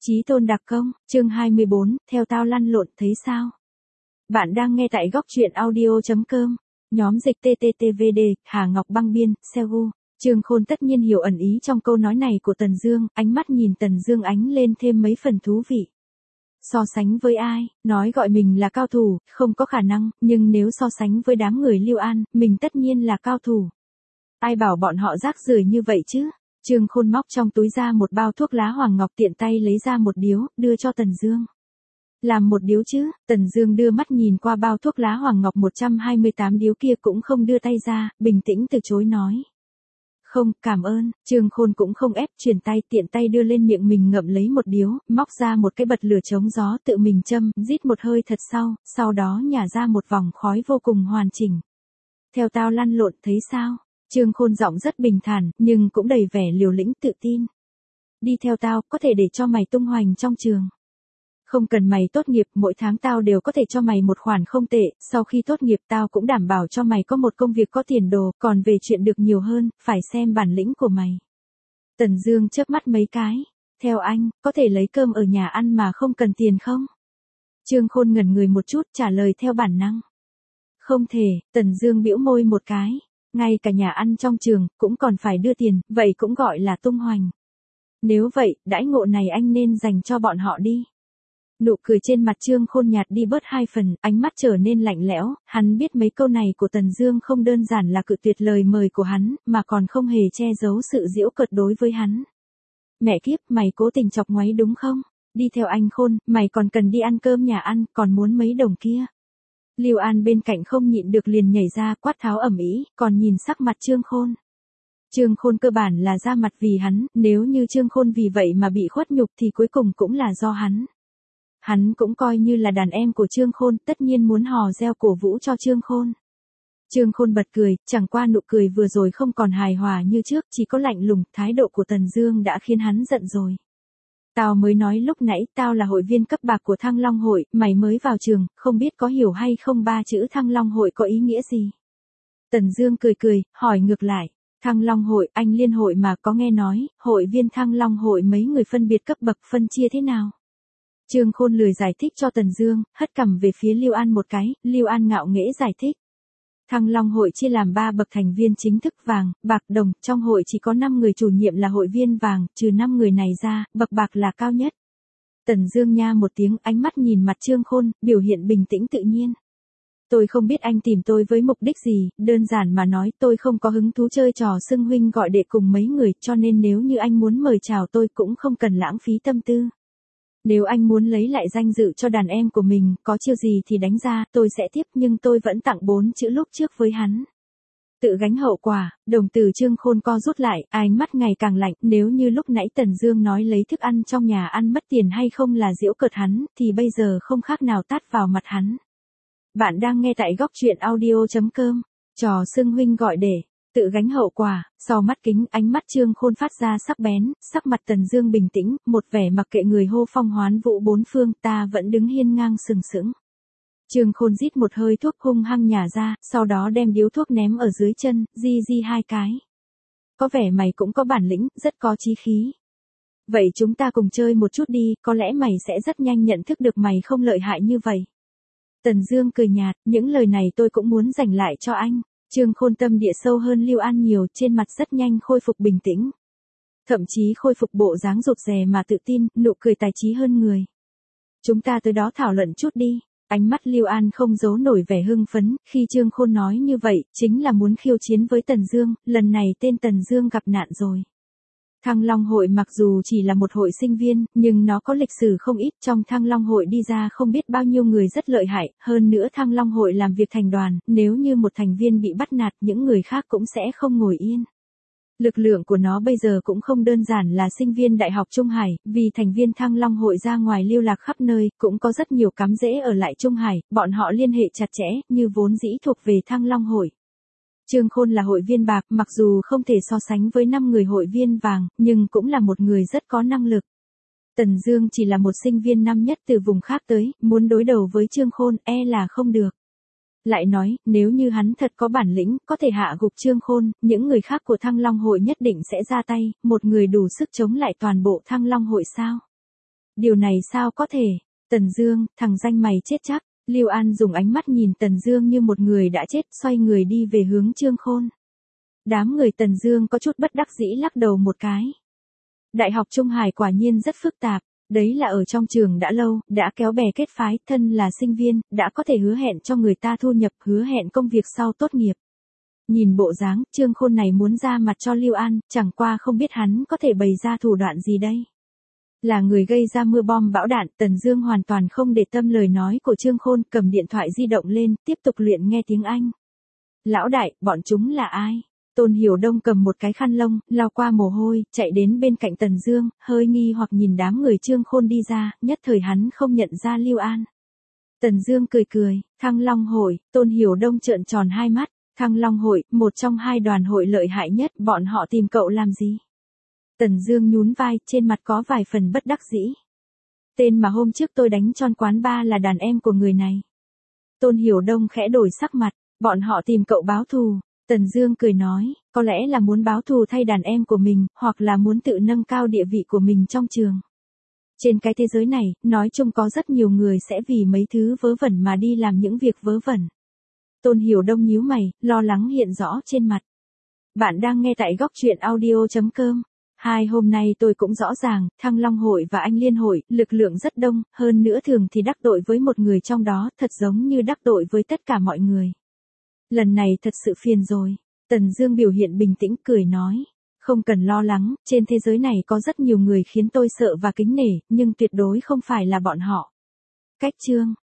Chí Tôn đặc công, chương 24, theo tao lăn lộn thấy sao? Bạn đang nghe tại góc truyện audio.com, nhóm dịch TTTVD, Hà Ngọc Băng Biên, Seoul. Trương Khôn tất nhiên hiểu ẩn ý trong câu nói này của Tần Dương, ánh mắt nhìn Tần Dương ánh lên thêm mấy phần thú vị. So sánh với ai, nói gọi mình là cao thủ, không có khả năng, nhưng nếu so sánh với đám người Lưu An, mình tất nhiên là cao thủ. Ai bảo bọn họ rác rưởi như vậy chứ? Trương Khôn móc trong túi ra một bao thuốc lá hoàng ngọc, tiện tay lấy ra một điếu, đưa cho Tần Dương. Làm một điếu chứ? Tần Dương đưa mắt nhìn qua bao thuốc lá hoàng ngọc 128 điếu kia cũng không đưa tay ra, bình tĩnh từ chối nói. Không, cảm ơn. Trương Khôn cũng không ép, chuyển tay, tiện tay đưa lên miệng mình ngậm lấy một điếu, móc ra một cái bật lửa chống gió tự mình châm, rít một hơi thật sau đó nhả ra một vòng khói vô cùng hoàn chỉnh. Theo tao lăn lộn thấy sao? Trương Khôn giọng rất bình thản, nhưng cũng đầy vẻ liều lĩnh tự tin. Đi theo tao, có thể để cho mày tung hoành trong trường. Không cần mày tốt nghiệp, mỗi tháng tao đều có thể cho mày một khoản không tệ, sau khi tốt nghiệp tao cũng đảm bảo cho mày có một công việc có tiền đồ, còn về chuyện được nhiều hơn, phải xem bản lĩnh của mày. Tần Dương chớp mắt mấy cái. Theo anh, có thể lấy cơm ở nhà ăn mà không cần tiền không? Trương Khôn ngẩn người một chút, trả lời theo bản năng. Không thể. Tần Dương bĩu môi một cái. Ngay cả nhà ăn trong trường, cũng còn phải đưa tiền, vậy cũng gọi là tung hoành. Nếu vậy, đãi ngộ này anh nên dành cho bọn họ đi. Nụ cười trên mặt Trương Khôn nhạt đi bớt 2 phần, ánh mắt trở nên lạnh lẽo, hắn biết mấy câu này của Tần Dương không đơn giản là cự tuyệt lời mời của hắn, mà còn không hề che giấu sự giễu cợt đối với hắn. Mẹ kiếp, mày cố tình chọc ngoáy đúng không? Đi theo anh Khôn, mày còn cần đi ăn cơm nhà ăn, còn muốn mấy đồng kia. Lưu An bên cạnh không nhịn được liền nhảy ra, quát tháo ầm ĩ, còn nhìn sắc mặt Trương Khôn. Trương Khôn cơ bản là ra mặt vì hắn, nếu như Trương Khôn vì vậy mà bị khuất nhục thì cuối cùng cũng là do hắn. Hắn cũng coi như là đàn em của Trương Khôn, tất nhiên muốn hò reo cổ vũ cho Trương Khôn. Trương Khôn bật cười, chẳng qua nụ cười vừa rồi không còn hài hòa như trước, chỉ có lạnh lùng, thái độ của Tần Dương đã khiến hắn giận rồi. Tao mới nói lúc nãy, tao là hội viên cấp bạc của Thăng Long hội, mày mới vào trường, không biết có hiểu hay không ba chữ Thăng Long hội có ý nghĩa gì? Tần Dương cười, hỏi ngược lại, Thăng Long hội, anh liên hội mà có nghe nói, hội viên Thăng Long hội mấy người phân biệt cấp bậc phân chia thế nào? Trương Khôn lười giải thích cho Tần Dương, hất cằm về phía Lưu An một cái, Lưu An ngạo nghễ giải thích. Thăng Long hội chia làm 3 bậc thành viên chính thức vàng, bạc, đồng, trong hội chỉ có 5 người chủ nhiệm là hội viên vàng, trừ 5 người này ra, bậc bạc là cao nhất. Tần Dương nha một tiếng, ánh mắt nhìn mặt Trương Khôn, biểu hiện bình tĩnh tự nhiên. Tôi không biết anh tìm tôi với mục đích gì, đơn giản mà nói tôi không có hứng thú chơi trò xưng huynh gọi đệ cùng mấy người, cho nên nếu như anh muốn mời chào tôi cũng không cần lãng phí tâm tư. Nếu anh muốn lấy lại danh dự cho đàn em của mình, có chiêu gì thì đánh ra, tôi sẽ tiếp, nhưng tôi vẫn tặng 4 chữ lúc trước với hắn. Tự gánh hậu quả, đồng tử Trương Khôn co rút lại, ánh mắt ngày càng lạnh, nếu như lúc nãy Tần Dương nói lấy thức ăn trong nhà ăn mất tiền hay không là giễu cợt hắn, thì bây giờ không khác nào tát vào mặt hắn. Bạn đang nghe tại góc truyện audio.com, trò xưng huynh gọi đệ. Tự gánh hậu quả, sau mắt kính, ánh mắt Trương Khôn phát ra sắc bén, sắc mặt Tần Dương bình tĩnh, một vẻ mặc kệ người hô phong hoán vũ bốn phương, ta vẫn đứng hiên ngang sừng sững. Trương Khôn rít một hơi thuốc hung hăng nhả ra, sau đó đem điếu thuốc ném ở dưới chân, di 2 cái. Có vẻ mày cũng có bản lĩnh, rất có chí khí. Vậy chúng ta cùng chơi một chút đi, có lẽ mày sẽ rất nhanh nhận thức được mày không lợi hại như vậy. Tần Dương cười nhạt, những lời này tôi cũng muốn dành lại cho anh. Trương Khôn tâm địa sâu hơn Lưu An nhiều, trên mặt rất nhanh khôi phục bình tĩnh. Thậm chí khôi phục bộ dáng rụt rè mà tự tin, nụ cười tài trí hơn người. Chúng ta tới đó thảo luận chút đi. Ánh mắt Lưu An không giấu nổi vẻ hưng phấn, khi Trương Khôn nói như vậy, chính là muốn khiêu chiến với Tần Dương, lần này tên Tần Dương gặp nạn rồi. Thăng Long hội mặc dù chỉ là một hội sinh viên, nhưng nó có lịch sử không ít, trong Thăng Long hội đi ra không biết bao nhiêu người rất lợi hại, hơn nữa Thăng Long hội làm việc thành đoàn, nếu như một thành viên bị bắt nạt, những người khác cũng sẽ không ngồi yên. Lực lượng của nó bây giờ cũng không đơn giản là sinh viên Đại học Trung Hải, vì thành viên Thăng Long hội ra ngoài lưu lạc khắp nơi, cũng có rất nhiều cắm rễ ở lại Trung Hải, bọn họ liên hệ chặt chẽ, như vốn dĩ thuộc về Thăng Long hội. Trương Khôn là hội viên bạc, mặc dù không thể so sánh với 5 người hội viên vàng, nhưng cũng là một người rất có năng lực. Tần Dương chỉ là một sinh viên năm nhất từ vùng khác tới, muốn đối đầu với Trương Khôn, là không được. Lại nói, nếu như hắn thật có bản lĩnh, có thể hạ gục Trương Khôn, những người khác của Thăng Long hội nhất định sẽ ra tay, một người đủ sức chống lại toàn bộ Thăng Long hội sao? Điều này sao có thể? Tần Dương, thằng danh mày chết chắc. Lưu An dùng ánh mắt nhìn Tần Dương như một người đã chết, xoay người đi về hướng Trương Khôn. Đám người Tần Dương có chút bất đắc dĩ lắc đầu một cái. Đại học Trung Hải quả nhiên rất phức tạp, đấy là ở trong trường đã lâu, đã kéo bè kết phái, thân là sinh viên, đã có thể hứa hẹn cho người ta thu nhập, hứa hẹn công việc sau tốt nghiệp. Nhìn bộ dáng, Trương Khôn này muốn ra mặt cho Lưu An, chẳng qua không biết hắn có thể bày ra thủ đoạn gì đây. Là người gây ra mưa bom bão đạn, Tần Dương hoàn toàn không để tâm lời nói của Trương Khôn, cầm điện thoại di động lên, tiếp tục luyện nghe tiếng Anh. Lão đại, bọn chúng là ai? Tôn Hiểu Đông cầm một cái khăn lông, lau qua mồ hôi, chạy đến bên cạnh Tần Dương, hơi nghi hoặc nhìn đám người Trương Khôn đi ra, nhất thời hắn không nhận ra Lưu An. Tần Dương cười cười, Thăng Long hội, Tôn Hiểu Đông trợn tròn hai mắt, Thăng Long hội, một trong hai đoàn hội lợi hại nhất, bọn họ tìm cậu làm gì? Tần Dương nhún vai, trên mặt có vài phần bất đắc dĩ. Tên mà hôm trước tôi đánh tròn quán bar là đàn em của người này. Tôn Hiểu Đông khẽ đổi sắc mặt, bọn họ tìm cậu báo thù. Tần Dương cười nói, có lẽ là muốn báo thù thay đàn em của mình, hoặc là muốn tự nâng cao địa vị của mình trong trường. Trên cái thế giới này, nói chung có rất nhiều người sẽ vì mấy thứ vớ vẩn mà đi làm những việc vớ vẩn. Tôn Hiểu Đông nhíu mày, lo lắng hiện rõ trên mặt. Bạn đang nghe tại góc truyện audio.com. Hôm nay tôi cũng rõ ràng, Thăng Long hội và Anh Liên hội, lực lượng rất đông, hơn nữa thường thì đắc tội với một người trong đó, thật giống như đắc tội với tất cả mọi người. Lần này thật sự phiền rồi. Tần Dương biểu hiện bình tĩnh cười nói. Không cần lo lắng, trên thế giới này có rất nhiều người khiến tôi sợ và kính nể, nhưng tuyệt đối không phải là bọn họ. Cách chương.